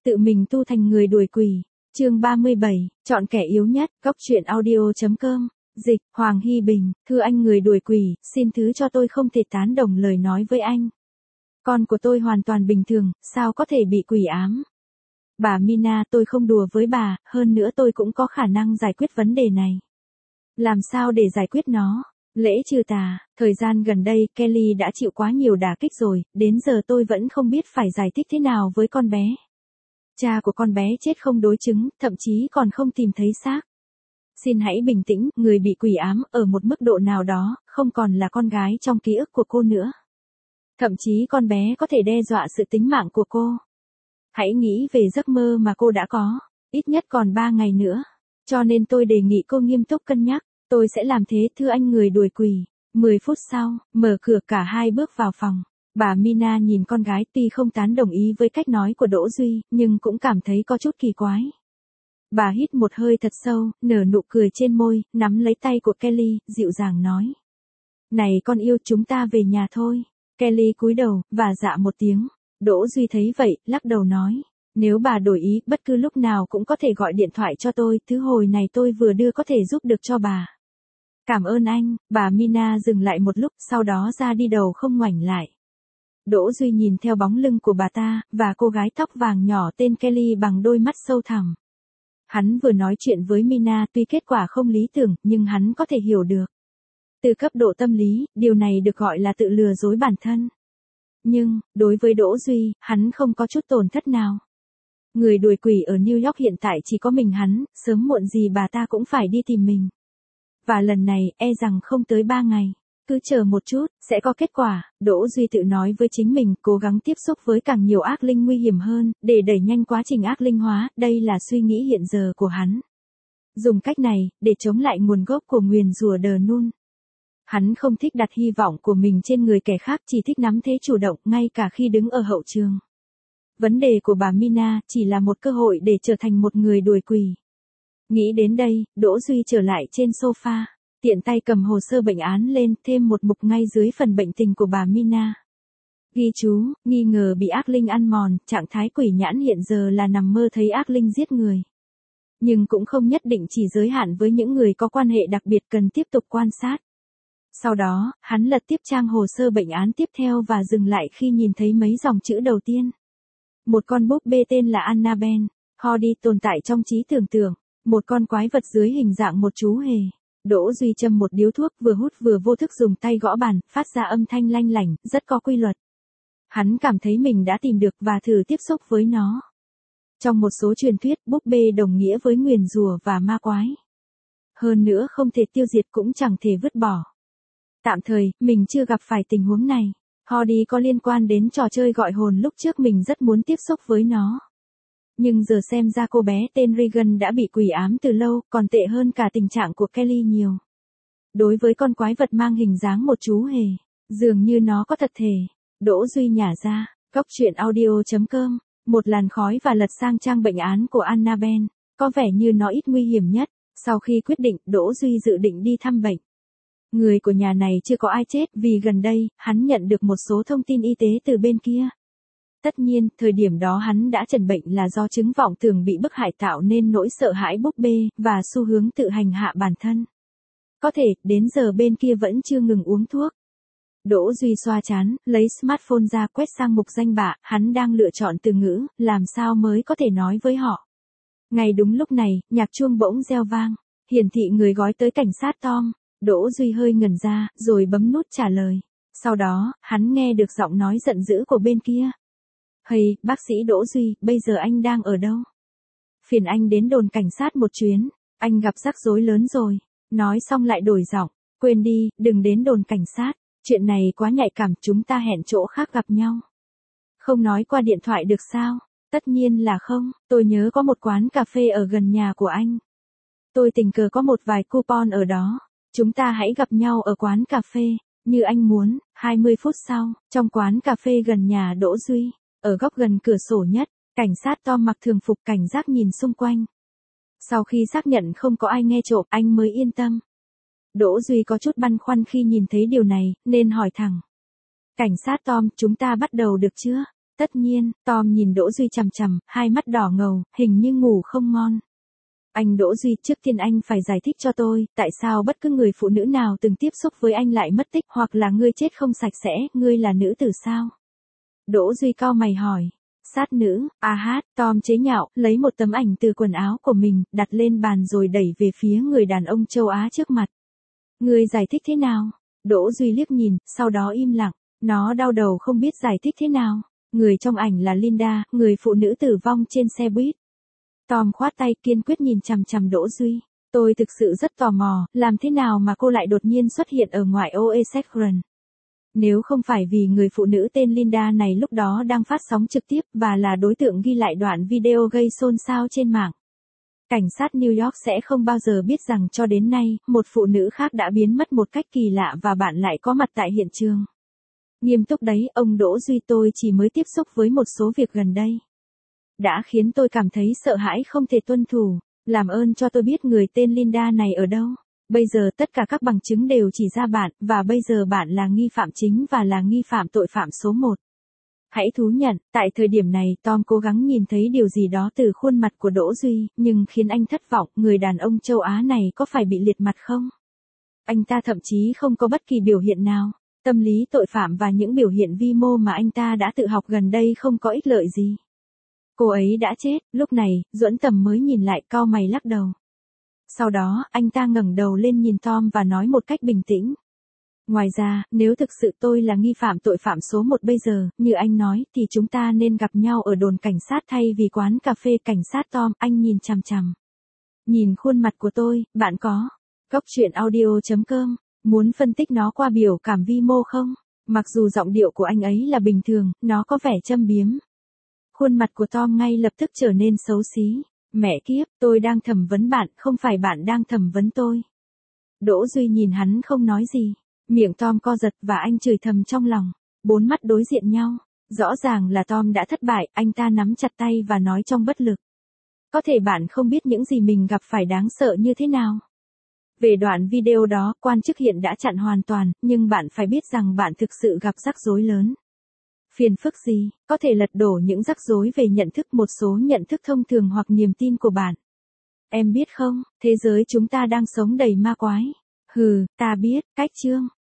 Tự mình tu thành người đuổi quỷ. Chương 37, chọn kẻ yếu nhất, góc truyện audio.com. Dịch, Hoàng Hy Bình, thưa anh người đuổi quỷ, xin thứ cho tôi không thể tán đồng lời nói với anh. Con của tôi hoàn toàn bình thường, sao có thể bị quỷ ám? Bà Mina, tôi không đùa với bà, hơn nữa tôi cũng có khả năng giải quyết vấn đề này. Làm sao để giải quyết nó? Lễ trừ tà, thời gian gần đây Kelly đã chịu quá nhiều đả kích rồi, đến giờ tôi vẫn không biết phải giải thích thế nào với con bé. Cha của con bé chết không đối chứng, thậm chí còn không tìm thấy xác. Xin hãy bình tĩnh, người bị quỷ ám ở một mức độ nào đó, không còn là con gái trong ký ức của cô nữa. Thậm chí con bé có thể đe dọa sự tính mạng của cô. Hãy nghĩ về giấc mơ mà cô đã có, ít nhất còn 3 ngày nữa. Cho nên tôi đề nghị cô nghiêm túc cân nhắc, tôi sẽ làm thế thưa anh người đuổi quỷ. 10 phút sau, mở cửa cả hai bước vào phòng. Bà Mina nhìn con gái tuy không tán đồng ý với cách nói của Đỗ Duy, nhưng cũng cảm thấy có chút kỳ quái. Bà hít một hơi thật sâu, nở nụ cười trên môi, nắm lấy tay của Kelly, dịu dàng nói. Này con yêu, chúng ta về nhà thôi. Kelly cúi đầu, và dạ một tiếng. Đỗ Duy thấy vậy, lắc đầu nói. Nếu bà đổi ý, bất cứ lúc nào cũng có thể gọi điện thoại cho tôi, thứ hồi này tôi vừa đưa có thể giúp được cho bà. Cảm ơn anh, bà Mina dừng lại một lúc, sau đó ra đi đầu không ngoảnh lại. Đỗ Duy nhìn theo bóng lưng của bà ta, và cô gái tóc vàng nhỏ tên Kelly bằng đôi mắt sâu thẳm. Hắn vừa nói chuyện với Mina tuy kết quả không lý tưởng, nhưng hắn có thể hiểu được. Từ cấp độ tâm lý, điều này được gọi là tự lừa dối bản thân. Nhưng, đối với Đỗ Duy, hắn không có chút tổn thất nào. Người đuổi quỷ ở New York hiện tại chỉ có mình hắn, sớm muộn gì bà ta cũng phải đi tìm mình. Và lần này, e rằng không tới 3 ngày. Cứ chờ một chút, sẽ có kết quả, Đỗ Duy tự nói với chính mình, cố gắng tiếp xúc với càng nhiều ác linh nguy hiểm hơn, để đẩy nhanh quá trình ác linh hóa, đây là suy nghĩ hiện giờ của hắn. Dùng cách này, để chống lại nguồn gốc của nguyền rủa đờ nun. Hắn không thích đặt hy vọng của mình trên người kẻ khác, chỉ thích nắm thế chủ động, ngay cả khi đứng ở hậu trường. Vấn đề của bà Mina chỉ là một cơ hội để trở thành một người đuổi quỷ. Nghĩ đến đây, Đỗ Duy trở lại trên sofa. Tiện tay cầm hồ sơ bệnh án lên, thêm một mục ngay dưới phần bệnh tình của bà Mina. Ghi chú, nghi ngờ bị ác linh ăn mòn, trạng thái quỷ nhãn hiện giờ là nằm mơ thấy ác linh giết người. Nhưng cũng không nhất định chỉ giới hạn với những người có quan hệ đặc biệt cần tiếp tục quan sát. Sau đó, hắn lật tiếp trang hồ sơ bệnh án tiếp theo và dừng lại khi nhìn thấy mấy dòng chữ đầu tiên. Một con búp bê tên là Annabelle, Hardy tồn tại trong trí tưởng tượng, một con quái vật dưới hình dạng một chú hề. Đỗ Duy châm một điếu thuốc vừa hút vừa vô thức dùng tay gõ bàn, phát ra âm thanh lanh lảnh, rất có quy luật. Hắn cảm thấy mình đã tìm được và thử tiếp xúc với nó. Trong một số truyền thuyết, búp bê đồng nghĩa với nguyền rủa và ma quái. Hơn nữa không thể tiêu diệt cũng chẳng thể vứt bỏ. Tạm thời, mình chưa gặp phải tình huống này. Hardy có liên quan đến trò chơi gọi hồn lúc trước mình rất muốn tiếp xúc với nó. Nhưng giờ xem ra cô bé tên Regan đã bị quỷ ám từ lâu, còn tệ hơn cả tình trạng của Kelly nhiều. Đối với con quái vật mang hình dáng một chú hề, dường như nó có thật thể. Đỗ Duy nhả ra, góc truyện audio.com, một làn khói và lật sang trang bệnh án của Annabelle, có vẻ như nó ít nguy hiểm nhất. Sau khi quyết định, Đỗ Duy dự định đi thăm bệnh. Người của nhà này chưa có ai chết vì gần đây, hắn nhận được một số thông tin y tế từ bên kia. Tất nhiên, thời điểm đó hắn đã chẩn bệnh là do chứng vọng tưởng bị bức hại tạo nên nỗi sợ hãi búp bê, và xu hướng tự hành hạ bản thân. Có thể, đến giờ bên kia vẫn chưa ngừng uống thuốc. Đỗ Duy xoa trán, lấy smartphone ra quét sang mục danh bạ, hắn đang lựa chọn từ ngữ, làm sao mới có thể nói với họ. Ngay đúng lúc này, nhạc chuông bỗng reo vang, hiển thị người gói tới cảnh sát Tom. Đỗ Duy hơi ngẩn ra, rồi bấm nút trả lời. Sau đó, hắn nghe được giọng nói giận dữ của bên kia. Hey, bác sĩ Đỗ Duy, bây giờ anh đang ở đâu? Phiền anh đến đồn cảnh sát một chuyến, anh gặp rắc rối lớn rồi. Nói xong lại đổi giọng, quên đi, đừng đến đồn cảnh sát, chuyện này quá nhạy cảm, chúng ta hẹn chỗ khác gặp nhau. Không nói qua điện thoại được sao? Tất nhiên là không, tôi nhớ có một quán cà phê ở gần nhà của anh. Tôi tình cờ có một vài coupon ở đó. Chúng ta hãy gặp nhau ở quán cà phê, như anh muốn. 20 phút sau, trong quán cà phê gần nhà Đỗ Duy, ở góc gần cửa sổ nhất, cảnh sát Tom mặc thường phục cảnh giác nhìn xung quanh. Sau khi xác nhận không có ai nghe trộm, anh mới yên tâm. Đỗ Duy có chút băn khoăn khi nhìn thấy điều này, nên hỏi thẳng. Cảnh sát Tom, chúng ta bắt đầu được chưa? Tất nhiên, Tom nhìn Đỗ Duy chằm chằm, hai mắt đỏ ngầu, hình như ngủ không ngon. Anh Đỗ Duy, trước tiên anh phải giải thích cho tôi, tại sao bất cứ người phụ nữ nào từng tiếp xúc với anh lại mất tích, hoặc là ngươi chết không sạch sẽ, ngươi là nữ tử sao? Đỗ Duy cau mày hỏi. Sát nữ, Tom chế nhạo, lấy một tấm ảnh từ quần áo của mình, đặt lên bàn rồi đẩy về phía người đàn ông châu Á trước mặt. Ngươi giải thích thế nào? Đỗ Duy liếc nhìn, sau đó im lặng, nó đau đầu không biết giải thích thế nào. Người trong ảnh là Linda, người phụ nữ tử vong trên xe buýt. Tom khoát tay kiên quyết nhìn chằm chằm Đỗ Duy. Tôi thực sự rất tò mò, làm thế nào mà cô lại đột nhiên xuất hiện ở ngoại ô Essex. Nếu không phải vì người phụ nữ tên Linda này lúc đó đang phát sóng trực tiếp và là đối tượng ghi lại đoạn video gây xôn xao trên mạng, cảnh sát New York sẽ không bao giờ biết rằng cho đến nay, một phụ nữ khác đã biến mất một cách kỳ lạ và bạn lại có mặt tại hiện trường. Nghiêm túc đấy, ông Đỗ Duy, tôi chỉ mới tiếp xúc với một số việc gần đây. Đã khiến tôi cảm thấy sợ hãi không thể tuân thủ. Làm ơn cho tôi biết người tên Linda này ở đâu. Bây giờ tất cả các bằng chứng đều chỉ ra bạn, và bây giờ bạn là nghi phạm chính và là nghi phạm tội phạm số 1. Hãy thú nhận, tại thời điểm này Tom cố gắng nhìn thấy điều gì đó từ khuôn mặt của Đỗ Duy, nhưng khiến anh thất vọng, người đàn ông châu Á này có phải bị liệt mặt không? Anh ta thậm chí không có bất kỳ biểu hiện nào. Tâm lý tội phạm và những biểu hiện vi mô mà anh ta đã tự học gần đây không có ích lợi gì. Cô ấy đã chết, lúc này, Duẫn Tầm mới nhìn lại, cau mày lắc đầu. Sau đó, anh ta ngẩng đầu lên nhìn Tom và nói một cách bình tĩnh. Ngoài ra, nếu thực sự tôi là nghi phạm tội phạm số 1 bây giờ, như anh nói, thì chúng ta nên gặp nhau ở đồn cảnh sát thay vì quán cà phê cảnh sát. Tom, anh nhìn chằm chằm. Nhìn khuôn mặt của tôi, bạn có Cóc truyện audio.com, muốn phân tích nó qua biểu cảm vi mô không? Mặc dù giọng điệu của anh ấy là bình thường, nó có vẻ châm biếm. Khuôn mặt của Tom ngay lập tức trở nên xấu xí. Mẹ kiếp, tôi đang thẩm vấn bạn, không phải bạn đang thẩm vấn tôi. Đỗ Duy nhìn hắn không nói gì. Miệng Tom co giật và anh chửi thầm trong lòng. Bốn mắt đối diện nhau. Rõ ràng là Tom đã thất bại, anh ta nắm chặt tay và nói trong bất lực. Có thể bạn không biết những gì mình gặp phải đáng sợ như thế nào. Về đoạn video đó, quan chức hiện đã chặn hoàn toàn, nhưng bạn phải biết rằng bạn thực sự gặp rắc rối lớn. Phiền phức gì, có thể lật đổ những rắc rối về nhận thức, một số nhận thức thông thường hoặc niềm tin của bạn. Em biết không, thế giới chúng ta đang sống đầy ma quái. Hừ, ta biết, cách chương.